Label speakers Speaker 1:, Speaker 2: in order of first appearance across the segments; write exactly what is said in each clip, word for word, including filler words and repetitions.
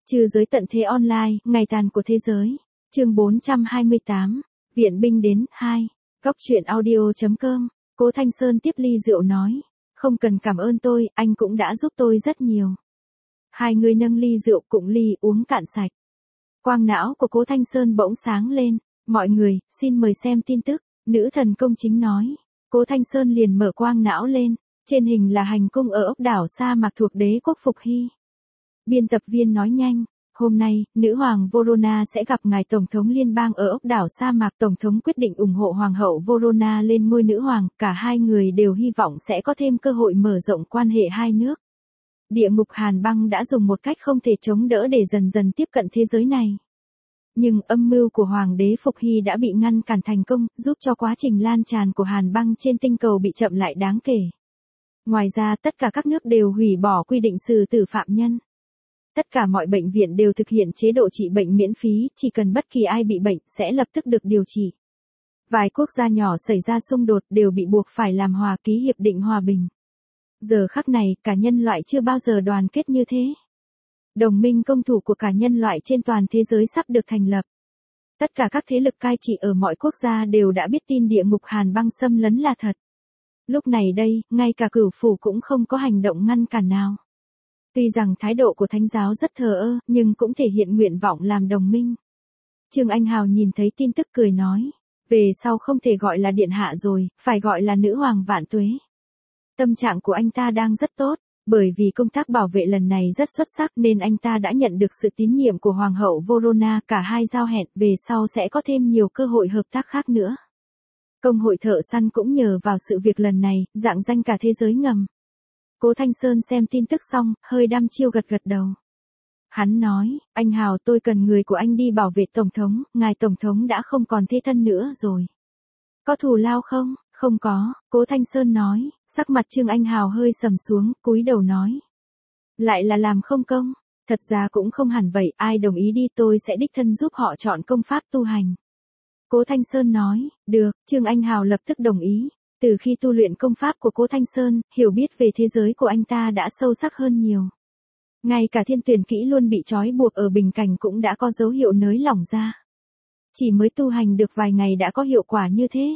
Speaker 1: Trừ giới tận thế online, ngày tàn của thế giới. Chương bốn trăm hai mươi tám. Viện binh đến, hai. Góc truyện audio.com. Cố Thanh Sơn tiếp ly rượu nói. Không cần cảm ơn tôi, anh cũng đã giúp tôi rất nhiều. Hai người nâng ly rượu cụng ly uống cạn sạch. Quang não của Cố Thanh Sơn bỗng sáng lên. Mọi người, xin mời xem tin tức. Nữ thần công chính nói. Cố Thanh Sơn liền mở quang não lên. Trên hình là hành cung ở ốc đảo sa mạc thuộc đế quốc Phục Hy. Biên tập viên nói nhanh, hôm nay, nữ hoàng Vorona sẽ gặp ngài Tổng thống liên bang ở ốc đảo sa mạc. Tổng thống quyết định ủng hộ hoàng hậu Vorona lên ngôi nữ hoàng, cả hai người đều hy vọng sẽ có thêm cơ hội mở rộng quan hệ hai nước. Địa ngục hàn băng đã dùng một cách không thể chống đỡ để dần dần tiếp cận thế giới này. Nhưng âm mưu của hoàng đế Phục Hy đã bị ngăn cản thành công, giúp cho quá trình lan tràn của hàn băng trên tinh cầu bị chậm lại đáng kể. Ngoài ra tất cả các nước đều hủy bỏ quy định xử tử phạm nhân. Tất cả mọi bệnh viện đều thực hiện chế độ trị bệnh miễn phí, chỉ cần bất kỳ ai bị bệnh sẽ lập tức được điều trị. Vài quốc gia nhỏ xảy ra xung đột đều bị buộc phải làm hòa ký hiệp định hòa bình. Giờ khắc này, cả nhân loại chưa bao giờ đoàn kết như thế. Đồng minh công thủ của cả nhân loại trên toàn thế giới sắp được thành lập. Tất cả các thế lực cai trị ở mọi quốc gia đều đã biết tin địa ngục hàn băng xâm lấn là thật. Lúc này đây, ngay cả cửu phủ cũng không có hành động ngăn cản nào. Tuy rằng thái độ của thánh giáo rất thờ ơ, nhưng cũng thể hiện nguyện vọng làm đồng minh. Trương Anh Hào nhìn thấy tin tức cười nói, về sau không thể gọi là điện hạ rồi, phải gọi là nữ hoàng vạn tuế. Tâm trạng của anh ta đang rất tốt, bởi vì công tác bảo vệ lần này rất xuất sắc nên anh ta đã nhận được sự tín nhiệm của hoàng hậu Vorona. Cả hai giao hẹn về sau sẽ có thêm nhiều cơ hội hợp tác khác nữa. Công hội thợ săn cũng nhờ vào sự việc lần này, rạng danh cả thế giới ngầm. Cố Thanh Sơn xem tin tức xong, hơi đăm chiêu gật gật đầu. Hắn nói, anh Hào tôi cần người của anh đi bảo vệ Tổng thống, ngài Tổng thống đã không còn thế thân nữa rồi. Có thù lao không? Không có, Cố Thanh Sơn nói, sắc mặt Trương Anh Hào hơi sầm xuống, cúi đầu nói. Lại là làm không công, thật ra cũng không hẳn vậy, ai đồng ý đi tôi sẽ đích thân giúp họ chọn công pháp tu hành. Cố Thanh Sơn nói, được, Trương Anh Hào lập tức đồng ý. Từ khi tu luyện công pháp của Cố Thanh Sơn, hiểu biết về thế giới của anh ta đã sâu sắc hơn nhiều. Ngay cả Thiên Tuyển Kỹ luôn bị trói buộc ở bình cảnh cũng đã có dấu hiệu nới lỏng ra. Chỉ mới tu hành được vài ngày đã có hiệu quả như thế.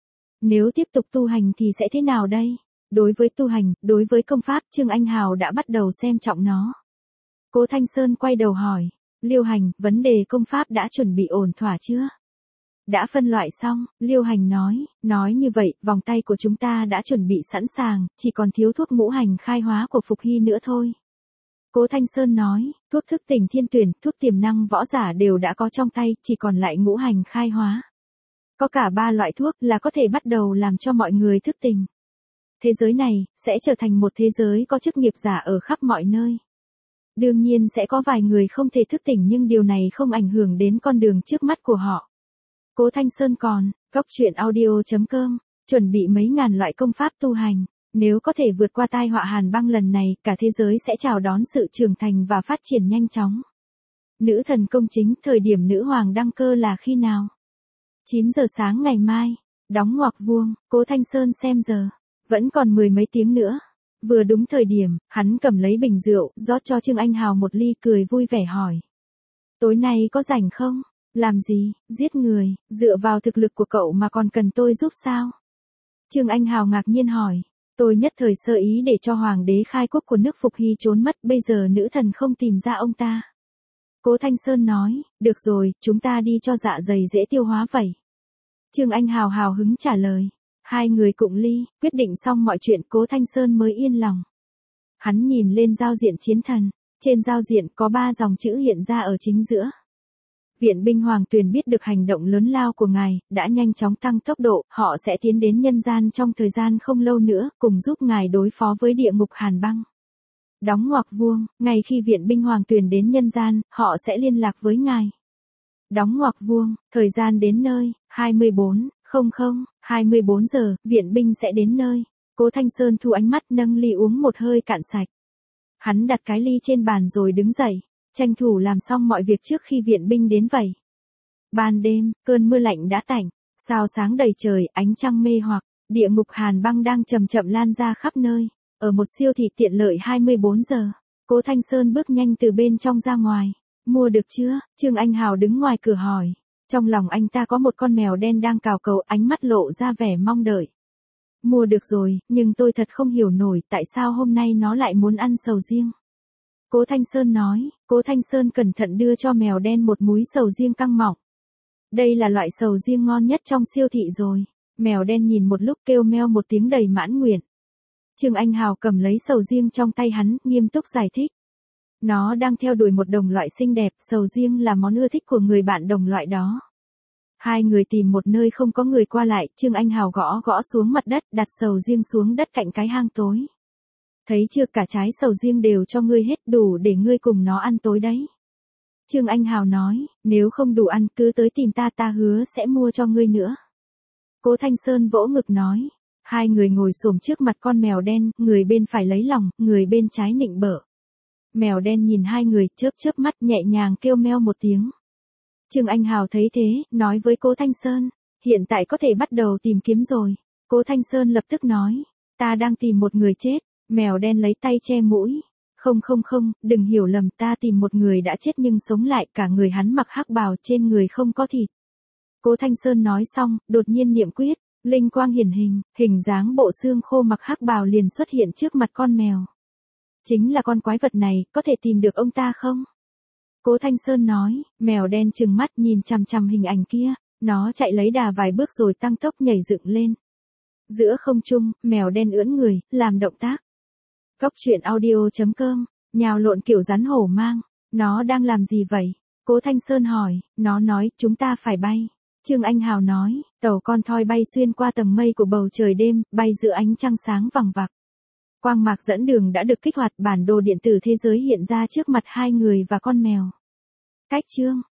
Speaker 1: Nếu tiếp tục tu hành thì sẽ thế nào đây? Đối với tu hành, đối với công pháp, Trương Anh Hào đã bắt đầu xem trọng nó. Cố Thanh Sơn quay đầu hỏi, Liêu Hành, vấn đề công pháp đã chuẩn bị ổn thỏa chưa? Đã phân loại xong, Liêu Hành nói, nói như vậy, vòng tay của chúng ta đã chuẩn bị sẵn sàng, chỉ còn thiếu thuốc ngũ hành khai hóa của Phục Hy nữa thôi. Cố Thanh Sơn nói, thuốc thức tỉnh thiên tuyển, thuốc tiềm năng võ giả đều đã có trong tay, chỉ còn lại ngũ hành khai hóa. Có cả ba loại thuốc là có thể bắt đầu làm cho mọi người thức tỉnh. Thế giới này, sẽ trở thành một thế giới có chức nghiệp giả ở khắp mọi nơi. Đương nhiên sẽ có vài người không thể thức tỉnh nhưng điều này không ảnh hưởng đến con đường trước mắt của họ. Cố Thanh Sơn còn, góc truyện audio.com, chuẩn bị mấy ngàn loại công pháp tu hành. Nếu có thể vượt qua tai họa hàn băng lần này, cả thế giới sẽ chào đón sự trưởng thành và phát triển nhanh chóng. Nữ thần công chính, thời điểm nữ hoàng đăng cơ là khi nào? chín giờ sáng ngày mai. Đóng ngoặc vuông, Cố Thanh Sơn xem giờ. Vẫn còn mười mấy tiếng nữa. Vừa đúng thời điểm, hắn cầm lấy bình rượu, rót cho Trương Anh Hào một ly cười vui vẻ hỏi. Tối nay có rảnh không? Làm gì? Giết người, dựa vào thực lực của cậu mà còn cần tôi giúp sao? Trương Anh Hào ngạc nhiên hỏi. Tôi nhất thời sơ ý để cho hoàng đế khai quốc của nước Phục Hy trốn mất, bây giờ nữ thần không tìm ra ông ta. Cố Thanh Sơn nói, được rồi, chúng ta đi cho dạ dày dễ tiêu hóa vậy. Trương Anh Hào hào hứng trả lời. Hai người cụng ly, quyết định xong mọi chuyện Cố Thanh Sơn mới yên lòng. Hắn nhìn lên giao diện chiến thần, trên giao diện có ba dòng chữ hiện ra ở chính giữa. Viện binh Hoàng Tuyền biết được hành động lớn lao của ngài, đã nhanh chóng tăng tốc độ, họ sẽ tiến đến nhân gian trong thời gian không lâu nữa, cùng giúp ngài đối phó với địa ngục hàn băng. Đóng ngoặc vuông, ngay khi viện binh Hoàng Tuyền đến nhân gian, họ sẽ liên lạc với ngài. Đóng ngoặc vuông, thời gian đến nơi, hai mươi bốn, không không, hai mươi bốn giờ, viện binh sẽ đến nơi. Cố Thanh Sơn thu ánh mắt nâng ly uống một hơi cạn sạch. Hắn đặt cái ly trên bàn rồi đứng dậy. Tranh thủ làm xong mọi việc trước khi viện binh đến vậy. Ban đêm, cơn mưa lạnh đã tạnh, sao sáng đầy trời, ánh trăng mê hoặc, địa ngục hàn băng đang chậm chậm lan ra khắp nơi. Ở một siêu thị tiện lợi hai mươi bốn giờ, Cố Thanh Sơn bước nhanh từ bên trong ra ngoài. Mua được chưa? Trương Anh Hào đứng ngoài cửa hỏi. Trong lòng anh ta có một con mèo đen đang cào cầu, ánh mắt lộ ra vẻ mong đợi. Mua được rồi, nhưng tôi thật không hiểu nổi tại sao hôm nay nó lại muốn ăn sầu riêng. Cố Thanh Sơn nói. Cố Thanh Sơn cẩn thận đưa cho mèo đen một múi sầu riêng căng mọng. Đây là loại sầu riêng ngon nhất trong siêu thị rồi. Mèo đen nhìn một lúc kêu meo một tiếng đầy mãn nguyện. Trương Anh Hào cầm lấy sầu riêng trong tay hắn, nghiêm túc giải thích. Nó đang theo đuổi một đồng loại xinh đẹp, sầu riêng là món ưa thích của người bạn đồng loại đó. Hai người tìm một nơi không có người qua lại, Trương Anh Hào gõ gõ xuống mặt đất, đặt sầu riêng xuống đất cạnh cái hang tối. Thấy chưa, cả trái sầu riêng đều cho ngươi hết, đủ để ngươi cùng nó ăn tối đấy. Trương Anh Hào nói, nếu không đủ ăn cứ tới tìm ta, ta hứa sẽ mua cho ngươi nữa. Cố Thanh Sơn vỗ ngực nói. Hai người ngồi xổm trước mặt con mèo đen, người bên phải lấy lòng, người bên trái nịnh bợ. Mèo đen nhìn hai người, chớp chớp mắt, nhẹ nhàng kêu meo một tiếng. Trương Anh Hào thấy thế, nói với Cố Thanh Sơn, hiện tại có thể bắt đầu tìm kiếm rồi. Cố Thanh Sơn lập tức nói, ta đang tìm một người chết. Mèo đen lấy tay che mũi. Không không không, đừng hiểu lầm, ta tìm một người đã chết nhưng sống lại, cả người hắn mặc hắc bào, trên người không có thịt. Cố Thanh Sơn nói xong, đột nhiên niệm quyết, linh quang hiển hình, hình dáng bộ xương khô mặc hắc bào liền xuất hiện trước mặt con mèo. Chính là con quái vật này, có thể tìm được ông ta không? Cố Thanh Sơn nói. Mèo đen trừng mắt nhìn chằm chằm hình ảnh kia, nó chạy lấy đà vài bước rồi tăng tốc nhảy dựng lên. Giữa không trung, mèo đen ưỡn người, làm động tác. Cốc truyện audio chấm com, nhào lộn kiểu rắn hổ mang. Nó đang làm gì vậy? Cố Thanh Sơn hỏi. Nó nói, chúng ta phải bay. Trương Anh Hào nói, tàu con thoi bay xuyên qua tầng mây của bầu trời đêm, bay giữa ánh trăng sáng vằng vặc. Quang mạc dẫn đường đã được kích hoạt, bản đồ điện tử thế giới hiện ra trước mặt hai người và con mèo. Cách chương